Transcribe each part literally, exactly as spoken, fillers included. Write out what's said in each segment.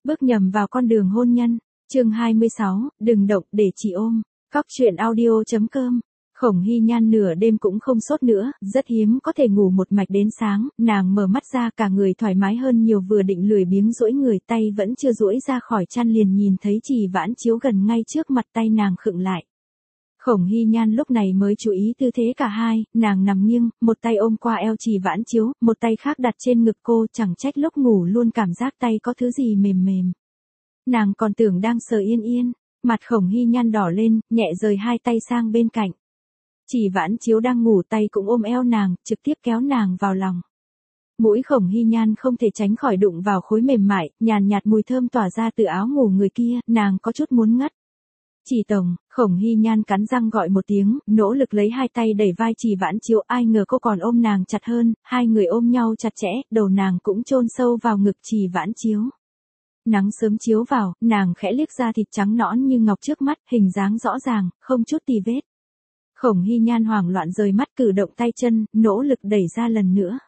Bước nhầm vào con đường hôn nhân. Chương hai mươi sáu, đừng động để chị ôm. Cóc truyện audio chấm com. Khổng Hy Nhan nửa đêm cũng không sốt nữa, rất hiếm có thể ngủ một mạch đến sáng, nàng mở mắt ra cả người thoải mái hơn nhiều, vừa định lười biếng duỗi người, tay vẫn chưa duỗi ra khỏi chăn liền nhìn thấy Trì Vãn Chiếu gần ngay trước mặt, tay nàng khựng lại. Khổng Hy Nhan lúc này mới chú ý tư thế cả hai, nàng nằm nghiêng, một tay ôm qua eo Trì Vãn Chiếu, một tay khác đặt trên ngực cô, chẳng trách lúc ngủ luôn cảm giác tay có thứ gì mềm mềm. Nàng còn tưởng đang sờ Yên Yên, mặt Khổng Hy Nhan đỏ lên, nhẹ rời hai tay sang bên cạnh. Trì Vãn Chiếu đang ngủ, tay cũng ôm eo nàng, trực tiếp kéo nàng vào lòng. Mũi Khổng Hy Nhan không thể tránh khỏi đụng vào khối mềm mại, nhàn nhạt mùi thơm tỏa ra từ áo ngủ người kia, nàng có chút muốn ngất. Trì tổng, Khổng Hy Nhan cắn răng gọi một tiếng, nỗ lực lấy hai tay đẩy vai Trì Vãn Chiếu, ai ngờ cô còn ôm nàng chặt hơn, hai người ôm nhau chặt chẽ, đầu nàng cũng chôn sâu vào ngực Trì Vãn Chiếu. Nắng sớm chiếu vào, nàng khẽ liếc ra thịt trắng nõn như ngọc trước mắt, hình dáng rõ ràng, không chút tì vết. Khổng Hy Nhan hoảng loạn rời mắt, cử động tay chân, nỗ lực đẩy ra lần nữa.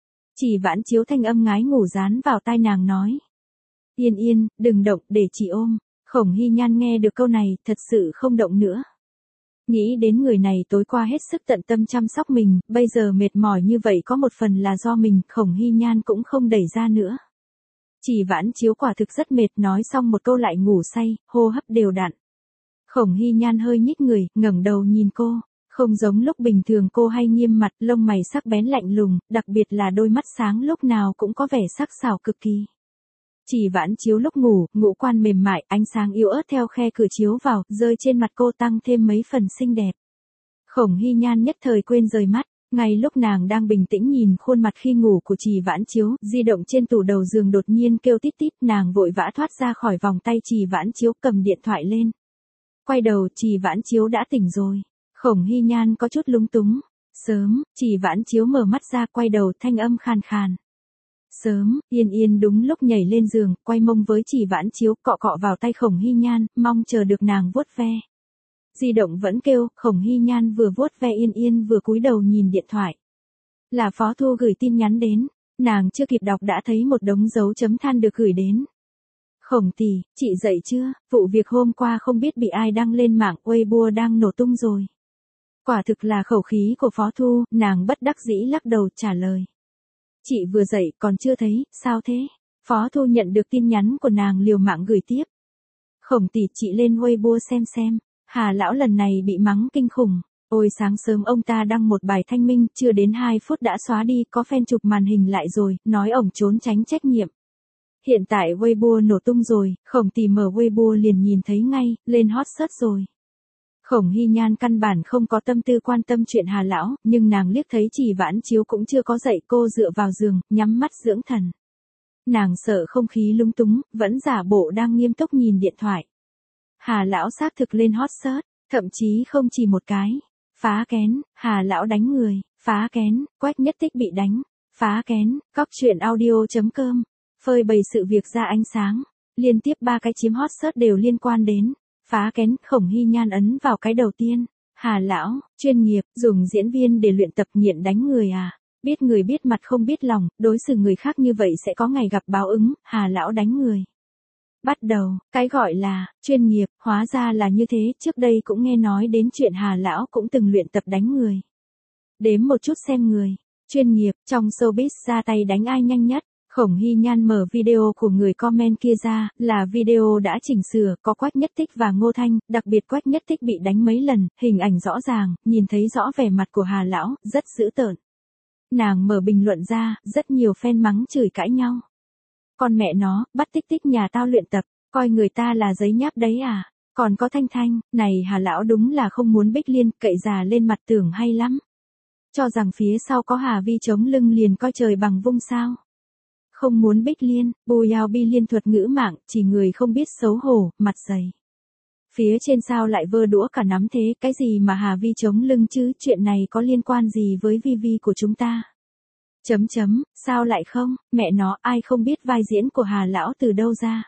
Trì Vãn Chiếu thanh âm ngái ngủ dán vào tai nàng nói. Yên Yên, đừng động để chị ôm. Khổng Hy Nhan nghe được câu này, thật sự không động nữa. Nghĩ đến người này tối qua hết sức tận tâm chăm sóc mình, bây giờ mệt mỏi như vậy có một phần là do mình, Khổng Hy Nhan cũng không đẩy ra nữa. Trì Vãn Chiếu quả thực rất mệt, nói xong một câu lại ngủ say, hô hấp đều đặn. Khổng Hy Nhan hơi nhích người, ngẩng đầu nhìn cô, không giống lúc bình thường cô hay nghiêm mặt, lông mày sắc bén lạnh lùng, đặc biệt là đôi mắt sáng lúc nào cũng có vẻ sắc sảo cực kỳ. Trì Vãn Chiếu lúc ngủ, ngũ quan mềm mại, ánh sáng yếu ớt theo khe cửa chiếu vào, rơi trên mặt cô tăng thêm mấy phần xinh đẹp. Khổng Hy Nhan nhất thời quên rời mắt, ngay lúc nàng đang bình tĩnh nhìn khuôn mặt khi ngủ của Trì Vãn Chiếu, di động trên tủ đầu giường đột nhiên kêu tít tít, nàng vội vã thoát ra khỏi vòng tay Trì Vãn Chiếu, cầm điện thoại lên. Quay đầu, Trì Vãn Chiếu đã tỉnh rồi. Khổng Hy Nhan có chút lúng túng. Sớm, Trì Vãn Chiếu mở mắt ra, quay đầu, thanh âm khàn khàn. Sớm, Yên Yên đúng lúc nhảy lên giường, quay mông với Trì Vãn Chiếu, cọ cọ vào tay Khổng Hy Nhan, mong chờ được nàng vuốt ve. Di động vẫn kêu, Khổng Hy Nhan vừa vuốt ve Yên Yên vừa cúi đầu nhìn điện thoại. Là Phó Thu gửi tin nhắn đến, nàng chưa kịp đọc đã thấy một đống dấu chấm than được gửi đến. Khổng tỷ, chị dậy chưa? Vụ việc hôm qua không biết bị ai đăng lên mạng, Weibo đang nổ tung rồi. Quả thực là khẩu khí của Phó Thu, nàng bất đắc dĩ lắc đầu trả lời. Chị vừa dậy, còn chưa thấy, sao thế? Phó Thu nhận được tin nhắn của nàng liều mạng gửi tiếp. Khổng tỷ, chị lên Weibo xem xem, Hà lão lần này bị mắng kinh khủng. Ôi sáng sớm ông ta đăng một bài thanh minh, chưa đến hai phút đã xóa đi, có fan chụp màn hình lại rồi, nói ổng trốn tránh trách nhiệm. Hiện tại Weibo nổ tung rồi, Khổng tỷ mở Weibo liền nhìn thấy ngay, lên hot search rồi. Khổng Hy Nhan căn bản không có tâm tư quan tâm chuyện Hà lão, nhưng nàng liếc thấy Trì Vãn Chiếu cũng chưa có dậy, cô dựa vào giường, nhắm mắt dưỡng thần. Nàng sợ không khí lung túng, vẫn giả bộ đang nghiêm túc nhìn điện thoại. Hà lão xác thực lên hot search, thậm chí không chỉ một cái. Phá kén, Hà lão đánh người, phá kén, Quách Nhất Tích bị đánh, phá kén, cóc truyện audio chấm com. Phơi bày sự việc ra ánh sáng, liên tiếp ba cái chiếm hot search đều liên quan đến. Phá kén, Khổng Hy Nhan ấn vào cái đầu tiên. Hà lão, chuyên nghiệp, dùng diễn viên để luyện tập nghiện đánh người à? Biết người biết mặt không biết lòng, đối xử người khác như vậy sẽ có ngày gặp báo ứng, Hà lão đánh người. Bắt đầu, cái gọi là chuyên nghiệp, hóa ra là như thế, trước đây cũng nghe nói đến chuyện Hà lão cũng từng luyện tập đánh người. Đếm một chút xem người, chuyên nghiệp, trong showbiz ra tay đánh ai nhanh nhất. Khổng Hy Nhan mở video của người comment kia ra, là video đã chỉnh sửa, có Quách Nhất Tích và Ngô Thanh, đặc biệt Quách Nhất Tích bị đánh mấy lần, hình ảnh rõ ràng, nhìn thấy rõ vẻ mặt của Hà lão, rất dữ tợn. Nàng mở bình luận ra, rất nhiều fan mắng chửi cãi nhau. Con mẹ nó, bắt Tích Tích nhà tao luyện tập, coi người ta là giấy nháp đấy à? Còn có Thanh Thanh, này Hà lão đúng là không muốn Bích Liên, cậy già lên mặt tưởng hay lắm. Cho rằng phía sau có Hà Vi chống lưng liền coi trời bằng vung sao? Không muốn Bích Liên, bùi yào bi liên thuật ngữ mạng, chỉ người không biết xấu hổ, mặt dày. Phía trên sao lại vơ đũa cả nắm thế, cái gì mà Hà Vi chống lưng chứ, chuyện này có liên quan gì với Vi Vi của chúng ta? Chấm chấm, sao lại không, mẹ nó, ai không biết vai diễn của Hà lão từ đâu ra?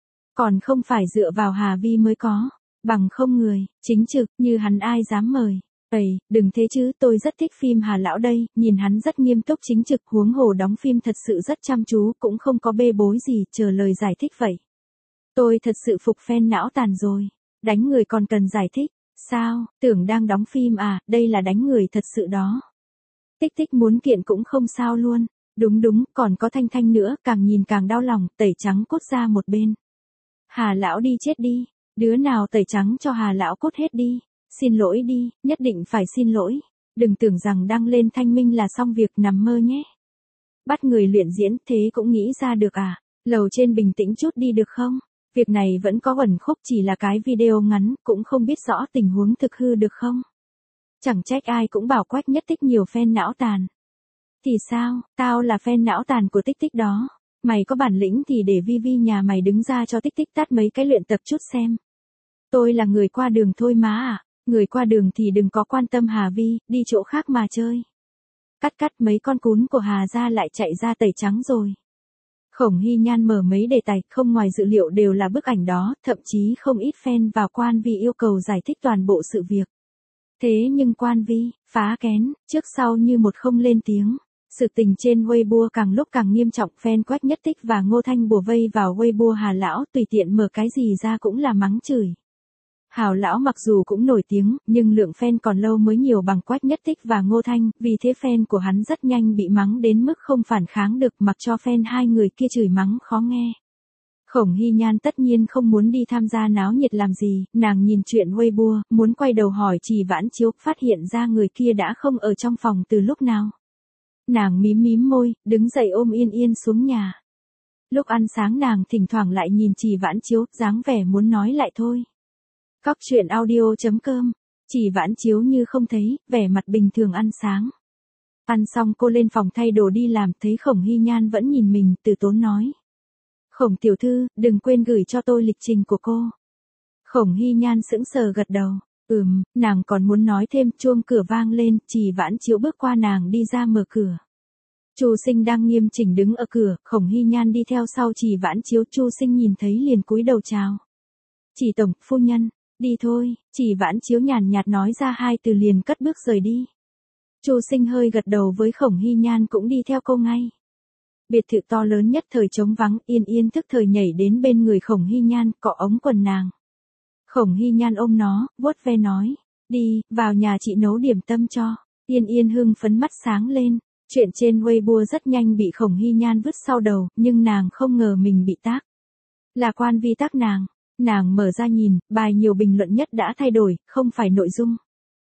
Còn không phải dựa vào Hà Vi mới có, bằng không người, chính trực, như hắn ai dám mời. Ây, đừng thế chứ, tôi rất thích phim Hà lão đây, nhìn hắn rất nghiêm túc chính trực, huống hồ đóng phim thật sự rất chăm chú, cũng không có bê bối gì, chờ lời giải thích vậy. Tôi thật sự phục fan não tàn rồi. Đánh người còn cần giải thích. Sao, tưởng đang đóng phim à, đây là đánh người thật sự đó. Tích tích muốn kiện cũng không sao luôn. Đúng đúng, còn có Thanh Thanh nữa, càng nhìn càng đau lòng, tẩy trắng cốt ra một bên. Hà lão đi chết đi, đứa nào tẩy trắng cho Hà lão cốt hết đi. Xin lỗi đi, nhất định phải xin lỗi. Đừng tưởng rằng đăng lên thanh minh là xong việc, nằm mơ nhé. Bắt người luyện diễn thế cũng nghĩ ra được à? Lầu trên bình tĩnh chút đi được không? Việc này vẫn có uẩn khúc, chỉ là cái video ngắn, cũng không biết rõ tình huống thực hư được không? Chẳng trách ai cũng bảo Quách Nhất Tích nhiều fan não tàn. Thì sao, tao là fan não tàn của Tích Tích đó. Mày có bản lĩnh thì để Vi Vi nhà mày đứng ra cho Tích Tích tát mấy cái luyện tập chút xem. Tôi là người qua đường thôi má à. Người qua đường thì đừng có quan tâm Hà Vi, đi chỗ khác mà chơi. Cắt cắt, mấy con cún của Hà gia lại chạy ra tẩy trắng rồi. Khổng Hy Nhan mở mấy đề tài, không ngoài dự liệu đều là bức ảnh đó, thậm chí không ít fan vào Quan Vi yêu cầu giải thích toàn bộ sự việc. Thế nhưng Quan Vi, phá kén, trước sau như một không lên tiếng. Sự tình trên Weibo càng lúc càng nghiêm trọng, fan Quách Nhất Tích và Ngô Thanh bùa vây vào Weibo Hà lão, tùy tiện mở cái gì ra cũng là mắng chửi. Hào lão mặc dù cũng nổi tiếng, nhưng lượng fan còn lâu mới nhiều bằng Quách Nhất Tích và Ngô Thanh, vì thế fan của hắn rất nhanh bị mắng đến mức không phản kháng được, mặc cho fan hai người kia chửi mắng khó nghe. Khổng Hy Nhan tất nhiên không muốn đi tham gia náo nhiệt làm gì, nàng nhìn chuyện Weibo, muốn quay đầu hỏi Trì Vãn Chiếu, phát hiện ra người kia đã không ở trong phòng từ lúc nào. Nàng mím mím môi, đứng dậy ôm Yên Yên xuống nhà. Lúc ăn sáng nàng thỉnh thoảng lại nhìn Trì Vãn Chiếu, dáng vẻ muốn nói lại thôi. Cóc truyện audio chấm com, Trì Vãn Chiếu như không thấy, vẻ mặt bình thường ăn sáng. Ăn xong cô lên phòng thay đồ đi làm, thấy Khổng Hy Nhan vẫn nhìn mình, từ tốn nói. Khổng tiểu thư, đừng quên gửi cho tôi lịch trình của cô. Khổng Hy Nhan sững sờ gật đầu, ừm, nàng còn muốn nói thêm, chuông cửa vang lên, Trì Vãn Chiếu bước qua nàng đi ra mở cửa. Chu Sinh đang nghiêm chỉnh đứng ở cửa, Khổng Hy Nhan đi theo sau Trì Vãn Chiếu, Chu Sinh nhìn thấy liền cúi đầu chào. Trì tổng, phu nhân. Đi thôi, Trì Vãn Chiếu nhàn nhạt nói ra hai từ liền cất bước rời đi. Chu Sinh hơi gật đầu với Khổng Hy Nhan cũng đi theo cô ngay. Biệt thự to lớn nhất thời trống vắng, Yên Yên thức thời nhảy đến bên người Khổng Hy Nhan, cọ ống quần nàng. Khổng Hy Nhan ôm nó, vuốt ve nói, đi, vào nhà chị nấu điểm tâm cho. Yên Yên hưng phấn mắt sáng lên, chuyện trên Weibo rất nhanh bị Khổng Hy Nhan vứt sau đầu, nhưng nàng không ngờ mình bị tag. Là Quan Vi tag nàng. Nàng mở ra nhìn, bài nhiều bình luận nhất đã thay đổi, không phải nội dung.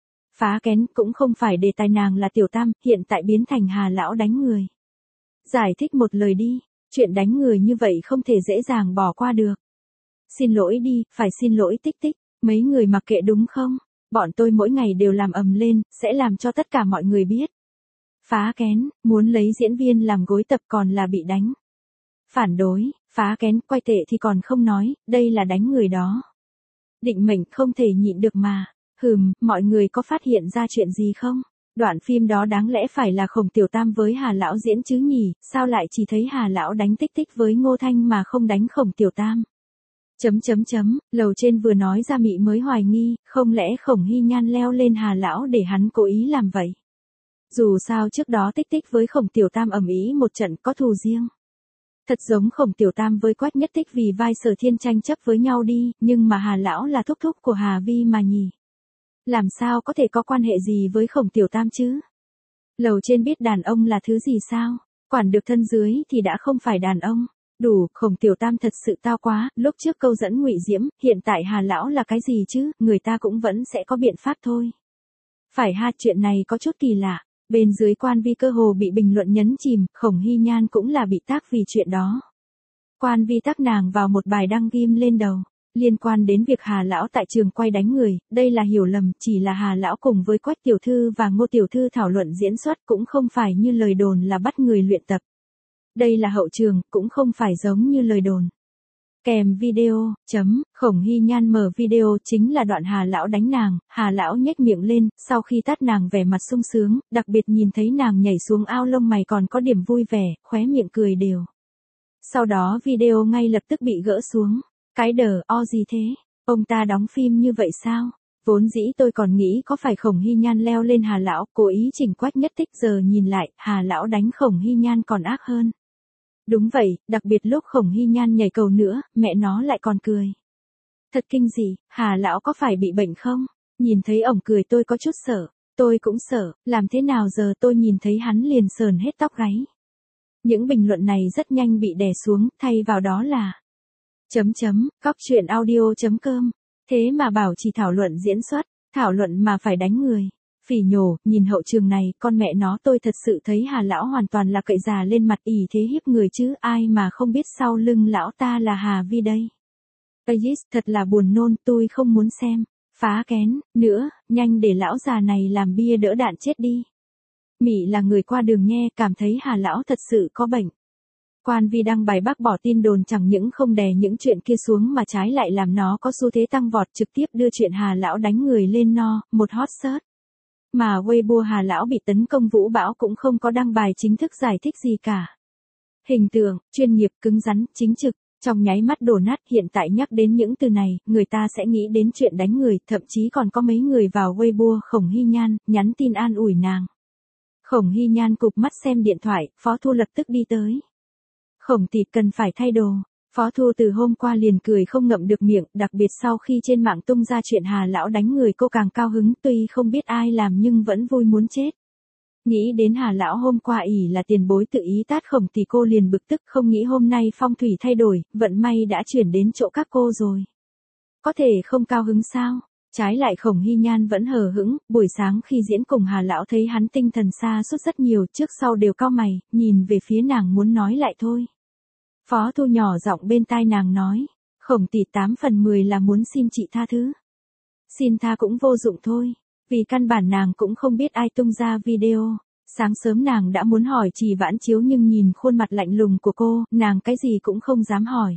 Phá kén, cũng không phải đề tài, nàng là Tiểu Tam, hiện tại biến thành Hà lão đánh người. Giải thích một lời đi, chuyện đánh người như vậy không thể dễ dàng bỏ qua được. Xin lỗi đi, phải xin lỗi Tích Tích, mấy người mặc kệ đúng không? Bọn tôi mỗi ngày đều làm ầm lên, sẽ làm cho tất cả mọi người biết. Phá kén, muốn lấy diễn viên làm gối tập còn là bị đánh. Phản đối, phá kén, quay tệ thì còn không nói, đây là đánh người đó. Định mệnh không thể nhịn được mà. Hừm, mọi người có phát hiện ra chuyện gì không? Đoạn phim đó đáng lẽ phải là Khổng Tiểu Tam với Hà lão diễn chứ nhỉ, sao lại chỉ thấy Hà lão đánh Tích Tích với Ngô Thanh mà không đánh Khổng Tiểu Tam? Chấm chấm chấm, lầu trên vừa nói ra Mị mới hoài nghi, không lẽ Khổng Hy Nhan leo lên Hà lão để hắn cố ý làm vậy? Dù sao trước đó Tích Tích với Khổng Tiểu Tam ầm ĩ một trận, có thù riêng. Thật giống Khổng Tiểu Tam với Quách Nhất Tích vì vai Sở Thiên tranh chấp với nhau đi, nhưng mà Hà lão là thúc thúc của Hà Vi mà nhỉ. Làm sao có thể có quan hệ gì với Khổng Tiểu Tam chứ? Lầu trên biết đàn ông là thứ gì sao? Quản được thân dưới thì đã không phải đàn ông. Đủ, Khổng Tiểu Tam thật sự tao quá, lúc trước câu dẫn Ngụy Diễm, hiện tại Hà lão là cái gì chứ, người ta cũng vẫn sẽ có biện pháp thôi. Phải ha, chuyện này có chút kỳ lạ. Bên dưới Quan Vi cơ hồ bị bình luận nhấn chìm, Khổng Hy Nhan cũng là bị tag vì chuyện đó. Quan Vi tag nàng vào một bài đăng ghim lên đầu, liên quan đến việc Hà lão tại trường quay đánh người, đây là hiểu lầm, chỉ là Hà lão cùng với Quách tiểu thư và Ngô tiểu thư thảo luận diễn xuất, cũng không phải như lời đồn là bắt người luyện tập. Đây là hậu trường, cũng không phải giống như lời đồn. Kèm video, chấm, Khổng Hy Nhan mở video chính là đoạn Hà lão đánh nàng, Hà lão nhếch miệng lên, sau khi tát nàng vẻ mặt sung sướng, đặc biệt nhìn thấy nàng nhảy xuống ao lông mày còn có điểm vui vẻ, khóe miệng cười đều. Sau đó video ngay lập tức bị gỡ xuống. Cái đờ, o gì thế? Ông ta đóng phim như vậy sao? Vốn dĩ tôi còn nghĩ có phải Khổng Hy Nhan leo lên Hà lão, cố ý chỉnh Quách Nhất Tích, giờ nhìn lại, Hà lão đánh Khổng Hy Nhan còn ác hơn. Đúng vậy, đặc biệt lúc Khổng Hy Nhan nhảy cầu nữa, mẹ nó lại còn cười. Thật kinh dị, Hà lão có phải bị bệnh không? Nhìn thấy ổng cười tôi có chút sợ, tôi cũng sợ, làm thế nào giờ tôi nhìn thấy hắn liền sờn hết tóc gáy. Những bình luận này rất nhanh bị đè xuống, thay vào đó là chấm chấm, cóc truyện audio chấm com. Thế mà bảo chỉ thảo luận diễn xuất, thảo luận mà phải đánh người. Phỉ nhổ, nhìn hậu trường này, con mẹ nó tôi thật sự thấy Hà lão hoàn toàn là cậy già lên mặt ỷ thế hiếp người chứ, ai mà không biết sau lưng lão ta là Hà Vi đây. Ayis, thật là buồn nôn, tôi không muốn xem. Phá kén, nữa, nhanh để lão già này làm bia đỡ đạn chết đi. Mị là người qua đường nghe, cảm thấy Hà lão thật sự có bệnh. Quan Vi đăng bài bác bỏ tin đồn chẳng những không đè những chuyện kia xuống mà trái lại làm nó có xu thế tăng vọt, trực tiếp đưa chuyện Hà lão đánh người lên no, một hot search. Mà Weibo Hà lão bị tấn công vũ bão cũng không có đăng bài chính thức giải thích gì cả. Hình tượng, chuyên nghiệp, cứng rắn, chính trực, trong nháy mắt đổ nát. Hiện tại nhắc đến những từ này, người ta sẽ nghĩ đến chuyện đánh người, thậm chí còn có mấy người vào Weibo Khổng Hy Nhan, nhắn tin an ủi nàng. Khổng Hy Nhan cụp mắt xem điện thoại, Phó Thu lập tức đi tới. Khổng tỷ cần phải thay đồ. Phó Thu từ hôm qua liền cười không ngậm được miệng, đặc biệt sau khi trên mạng tung ra chuyện Hà lão đánh người cô càng cao hứng, tuy không biết ai làm nhưng vẫn vui muốn chết. Nghĩ đến Hà lão hôm qua ỷ là tiền bối tự ý tát Khổng tỷ cô liền bực tức, không nghĩ hôm nay phong thủy thay đổi, vận may đã chuyển đến chỗ các cô rồi. Có thể không cao hứng sao? Trái lại Khổng Hy Nhan vẫn hờ hững, buổi sáng khi diễn cùng Hà lão thấy hắn tinh thần sa sút rất nhiều, trước sau đều cau mày, nhìn về phía nàng muốn nói lại thôi. Phó Thu nhỏ giọng bên tai nàng nói, Khổng tỷ tám phần mười là muốn xin chị tha thứ. Xin tha cũng vô dụng thôi, vì căn bản nàng cũng không biết ai tung ra video. Sáng sớm nàng đã muốn hỏi Trì Vãn Chiếu nhưng nhìn khuôn mặt lạnh lùng của cô, nàng cái gì cũng không dám hỏi.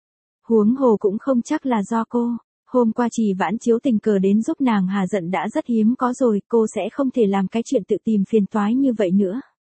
Huống hồ cũng không chắc là do cô. Hôm qua Trì Vãn Chiếu tình cờ đến giúp nàng hà giận đã rất hiếm có rồi, cô sẽ không thể làm cái chuyện tự tìm phiền toái như vậy nữa.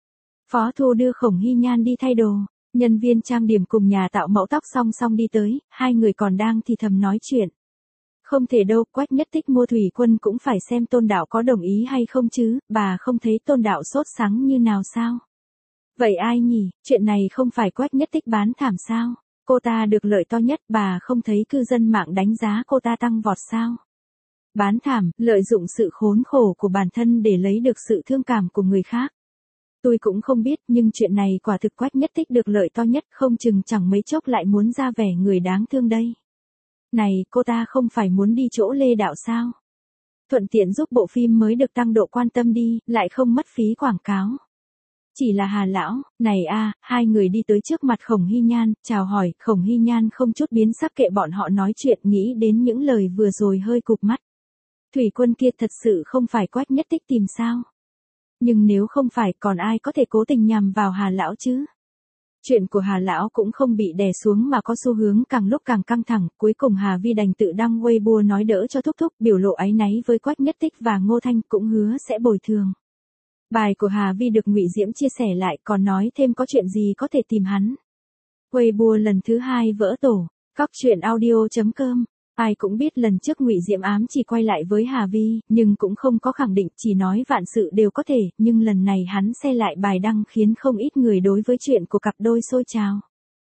Phó Thu đưa Khổng Hy Nhan đi thay đồ. Nhân viên trang điểm cùng nhà tạo mẫu tóc song song đi tới, hai người còn đang thì thầm nói chuyện. Không thể đâu, Quách Nhất Tích mua thủy quân cũng phải xem Tôn Đạo có đồng ý hay không chứ, bà không thấy Tôn Đạo sốt sắng như nào sao? Vậy ai nhỉ, chuyện này không phải Quách Nhất Tích bán thảm sao? Cô ta được lợi to nhất, bà không thấy cư dân mạng đánh giá cô ta tăng vọt sao? Bán thảm, lợi dụng sự khốn khổ của bản thân để lấy được sự thương cảm của người khác. Tôi cũng không biết, nhưng chuyện này quả thực Quách Nhất Tích được lợi to nhất, không chừng chẳng mấy chốc lại muốn ra vẻ người đáng thương đây. Này, cô ta không phải muốn đi chỗ Lê Đạo sao? Thuận tiện giúp bộ phim mới được tăng độ quan tâm đi, lại không mất phí quảng cáo. Chỉ là Hà lão, này a, hai người đi tới trước mặt Khổng Hy Nhan, chào hỏi, Khổng Hy Nhan không chút biến sắc kệ bọn họ nói chuyện, nghĩ đến những lời vừa rồi hơi cụp mắt. Thủy quân kia thật sự không phải Quách Nhất Tích tìm sao? Nhưng nếu không phải còn ai có thể cố tình nhằm vào Hà lão chứ? Chuyện của Hà lão cũng không bị đè xuống mà có xu hướng càng lúc càng căng thẳng, cuối cùng Hà Vi đành tự đăng Weibo nói đỡ cho Thúc Thúc, biểu lộ áy náy với Quách Nhất Tích và Ngô Thanh, cũng hứa sẽ bồi thường. Bài của Hà Vi được Ngụy Diễm chia sẻ lại, còn nói thêm có chuyện gì có thể tìm hắn. Weibo lần thứ hai vỡ tổ, cóc truyện audio chấm com. Ai cũng biết lần trước Ngụy Diễm ám chỉ quay lại với Hà Vi, nhưng cũng không có khẳng định, chỉ nói vạn sự đều có thể, nhưng lần này hắn xe lại bài đăng khiến không ít người đối với chuyện của cặp đôi xôi trào.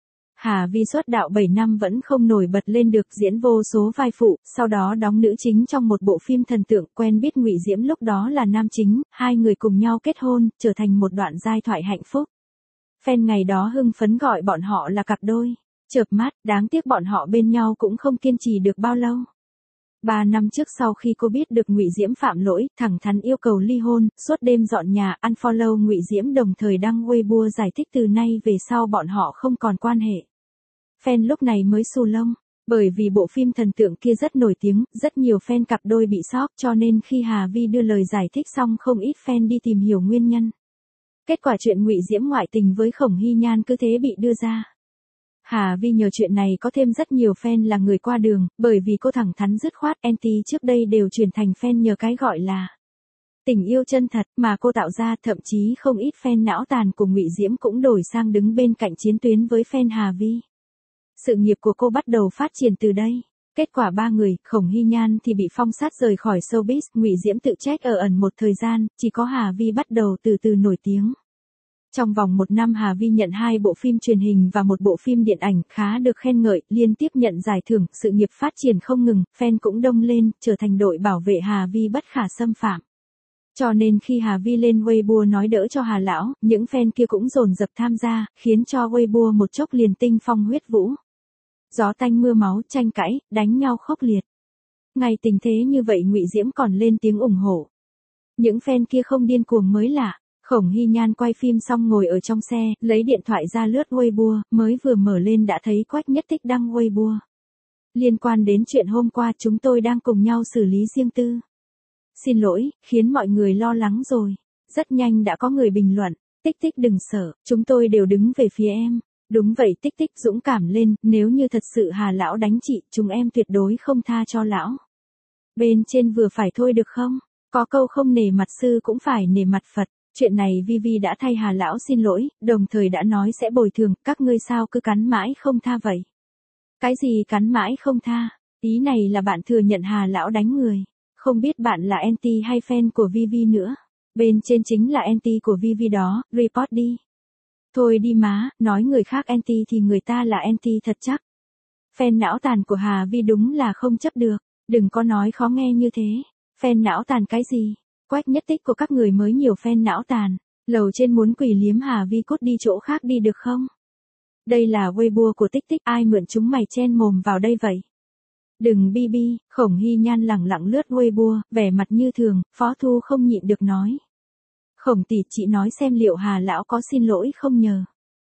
Hà Vi xuất đạo bảy năm vẫn không nổi bật lên được, diễn vô số vai phụ, sau đó đóng nữ chính trong một bộ phim thần tượng, quen biết Ngụy Diễm lúc đó là nam chính, hai người cùng nhau kết hôn, trở thành một đoạn giai thoại hạnh phúc. Fan ngày đó hưng phấn gọi bọn họ là cặp đôi. Chợp mắt, đáng tiếc bọn họ bên nhau cũng không kiên trì được bao lâu. Ba năm trước sau khi cô biết được Ngụy Diễm phạm lỗi, thẳng thắn yêu cầu ly hôn, suốt đêm dọn nhà, unfollow Ngụy Diễm, đồng thời đăng Weibo giải thích từ nay về sau bọn họ không còn quan hệ. Fan lúc này mới xù lông, bởi vì bộ phim thần tượng kia rất nổi tiếng, rất nhiều fan cặp đôi bị sốc, cho nên khi Hà Vi đưa lời giải thích xong không ít fan đi tìm hiểu nguyên nhân. Kết quả chuyện Ngụy Diễm ngoại tình với Khổng Hy Nhan cứ thế bị đưa ra. Hà Vi nhờ chuyện này có thêm rất nhiều fan là người qua đường, bởi vì cô thẳng thắn dứt khoát, anti trước đây đều chuyển thành fan nhờ cái gọi là tình yêu chân thật mà cô tạo ra, thậm chí không ít fan não tàn của Ngụy Diễm cũng đổi sang đứng bên cạnh chiến tuyến với fan Hà Vi. Sự nghiệp của cô bắt đầu phát triển từ đây. Kết quả ba người, Khổng Hy Nhan thì bị phong sát rời khỏi showbiz, Ngụy Diễm tự trách ở ẩn một thời gian, chỉ có Hà Vi bắt đầu từ từ nổi tiếng. Trong vòng một năm Hà Vi nhận hai bộ phim truyền hình và một bộ phim điện ảnh khá được khen ngợi, liên tiếp nhận giải thưởng, sự nghiệp phát triển không ngừng, fan cũng đông lên, trở thành đội bảo vệ Hà Vi bất khả xâm phạm. Cho nên khi Hà Vi lên Weibo nói đỡ cho Hà lão, những fan kia cũng dồn dập tham gia, khiến cho Weibo một chốc liền tinh phong huyết vũ. Gió tanh mưa máu, tranh cãi, đánh nhau khốc liệt. Ngay tình thế như vậy Ngụy Diễm còn lên tiếng ủng hộ. Những fan kia không điên cuồng mới lạ. Khổng Hy Nhan quay phim xong ngồi ở trong xe, lấy điện thoại ra lướt Weibo, mới vừa mở lên đã thấy Quách Nhất Tích đăng Weibo. Liên quan đến chuyện hôm qua chúng tôi đang cùng nhau xử lý riêng tư. Xin lỗi, khiến mọi người lo lắng rồi. Rất nhanh đã có người bình luận, Tích Tích đừng sợ, chúng tôi đều đứng về phía em. Đúng vậy Tích Tích dũng cảm lên, nếu như thật sự Hà lão đánh chị, chúng em tuyệt đối không tha cho lão. Bên trên vừa phải thôi được không? Có câu không nể mặt sư cũng phải nể mặt Phật. Chuyện này Vivi đã thay Hà lão xin lỗi, đồng thời đã nói sẽ bồi thường, các ngươi sao cứ cắn mãi không tha vậy? Cái gì cắn mãi không tha? Ý này là bạn thừa nhận Hà lão đánh người. Không biết bạn là anti hay fan của Vivi nữa. Bên trên chính là anti của Vivi đó, report đi. Thôi đi má, nói người khác anti thì người ta là anti thật chắc. Fan não tàn của Hà Vi đúng là không chấp được, đừng có nói khó nghe như thế. Fan não tàn cái gì? Quách Nhất Tích của các người mới nhiều fan não tàn. Lầu trên muốn quỳ liếm Hà Vi cút đi chỗ khác đi được không? Đây là Weibo của Tích Tích, ai mượn chúng mày chen mồm vào đây vậy? Đừng bi bi, Khổng Hy Nhan lẳng lặng lướt Weibo, vẻ mặt như thường, Phó Thu không nhịn được nói. Khổng tỷ chị nói xem liệu Hà lão có xin lỗi không nhờ.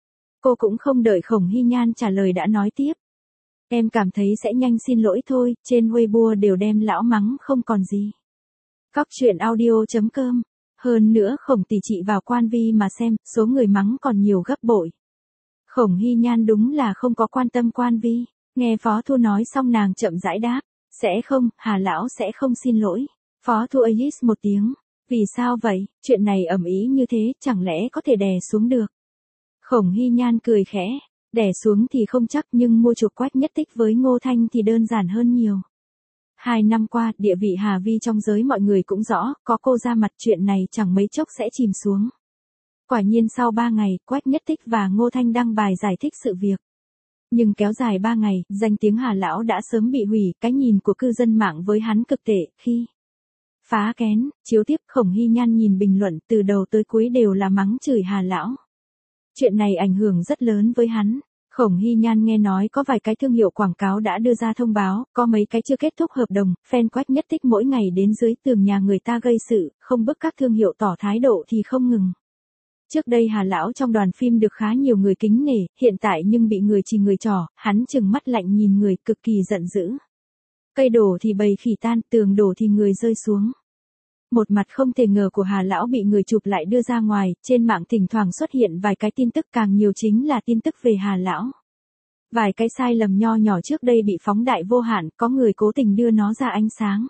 Cô cũng không đợi Khổng Hy Nhan trả lời đã nói tiếp. Em cảm thấy sẽ nhanh xin lỗi thôi, trên Weibo đều đem lão mắng không còn gì. Cóc truyện audio chấm com. Hơn nữa Khổng tỷ chị vào quan vi mà xem, số người mắng còn nhiều gấp bội. Khổng Hy Nhan đúng là không có quan tâm quan vi. Nghe Phó Thu nói xong nàng chậm rãi đáp. Sẽ không, Hà lão sẽ không xin lỗi. Phó Thu Alice một tiếng. Vì sao vậy, chuyện này ầm ĩ như thế, chẳng lẽ có thể đè xuống được? Khổng Hy Nhan cười khẽ. Đè xuống thì không chắc nhưng mua chuộc Quách Nhất Tích với Ngô Thanh thì đơn giản hơn nhiều. Hai năm qua, địa vị Hà Vi trong giới mọi người cũng rõ, có cô ra mặt chuyện này chẳng mấy chốc sẽ chìm xuống. Quả nhiên sau ba ngày, Quách Nhất Tích và Ngô Thanh đăng bài giải thích sự việc. Nhưng kéo dài ba ngày, danh tiếng Hà lão đã sớm bị hủy, cái nhìn của cư dân mạng với hắn cực tệ, khi phá kén, chiếu tiếp Khổng Hy Nhan nhìn bình luận từ đầu tới cuối đều là mắng chửi Hà lão. Chuyện này ảnh hưởng rất lớn với hắn. Khổng Hy Nhan nghe nói có vài cái thương hiệu quảng cáo đã đưa ra thông báo, có mấy cái chưa kết thúc hợp đồng, fan Quách Nhất Tích mỗi ngày đến dưới tường nhà người ta gây sự, không bức các thương hiệu tỏ thái độ thì không ngừng. Trước đây Hà lão trong đoàn phim được khá nhiều người kính nể, hiện tại nhưng bị người chỉ người trỏ, hắn trừng mắt lạnh nhìn người cực kỳ giận dữ. Cây đổ thì bầy khỉ tan, tường đổ thì người rơi xuống. Một mặt không thể ngờ của Hà lão bị người chụp lại đưa ra ngoài, trên mạng thỉnh thoảng xuất hiện vài cái tin tức, càng nhiều chính là tin tức về Hà lão. Vài cái sai lầm nho nhỏ trước đây bị phóng đại vô hạn, có người cố tình đưa nó ra ánh sáng.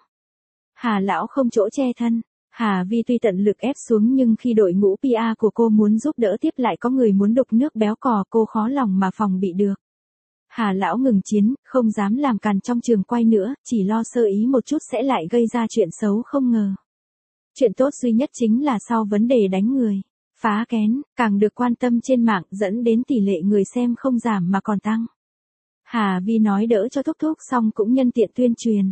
Hà lão không chỗ che thân. Hà Vi tuy tận lực ép xuống nhưng khi đội ngũ pê e của cô muốn giúp đỡ tiếp lại có người muốn đục nước béo cò, cô khó lòng mà phòng bị được. Hà lão ngừng chiến, không dám làm càn trong trường quay nữa, chỉ lo sơ ý một chút sẽ lại gây ra chuyện xấu không ngờ. Chuyện tốt duy nhất chính là sau vấn đề đánh người, phá kén, càng được quan tâm trên mạng dẫn đến tỷ lệ người xem không giảm mà còn tăng. Hà Vi nói đỡ cho Thúc Thúc xong cũng nhân tiện tuyên truyền.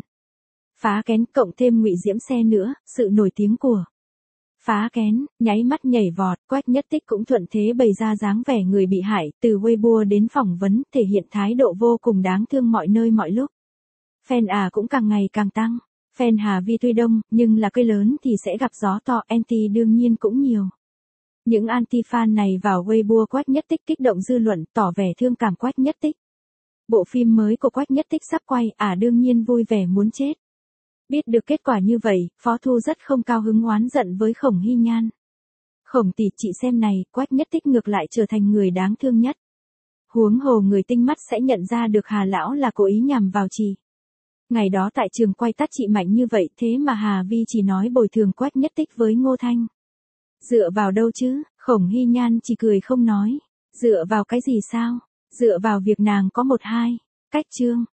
Phá kén cộng thêm Ngụy Diễm xe nữa, sự nổi tiếng của phá kén, nháy mắt nhảy vọt, Quách Nhất Tích cũng thuận thế bày ra dáng vẻ người bị hại, từ Weibo đến phỏng vấn, thể hiện thái độ vô cùng đáng thương mọi nơi mọi lúc. Fan à cũng càng ngày càng tăng. Fan Hà Vi tuy đông, nhưng là cây lớn thì sẽ gặp gió to, anti đương nhiên cũng nhiều. Những anti-fan này vào Weibo Quách Nhất Tích kích động dư luận, tỏ vẻ thương cảm Quách Nhất Tích. Bộ phim mới của Quách Nhất Tích sắp quay, à đương nhiên vui vẻ muốn chết. Biết được kết quả như vậy, Phó Thu rất không cao hứng oán giận với Khổng Hy Nhan. Khổng tỷ chị xem này, Quách Nhất Tích ngược lại trở thành người đáng thương nhất. Huống hồ người tinh mắt sẽ nhận ra được Hà lão là cố ý nhằm vào chị. Ngày đó tại trường quay tắt chị mạnh như vậy, thế mà Hà Vi chỉ nói bồi thường Quách Nhất Tích với Ngô Thanh. Dựa vào đâu chứ? Khổng Hy Nhan chỉ cười không nói. Dựa vào cái gì sao? Dựa vào việc nàng có một hai cách chương.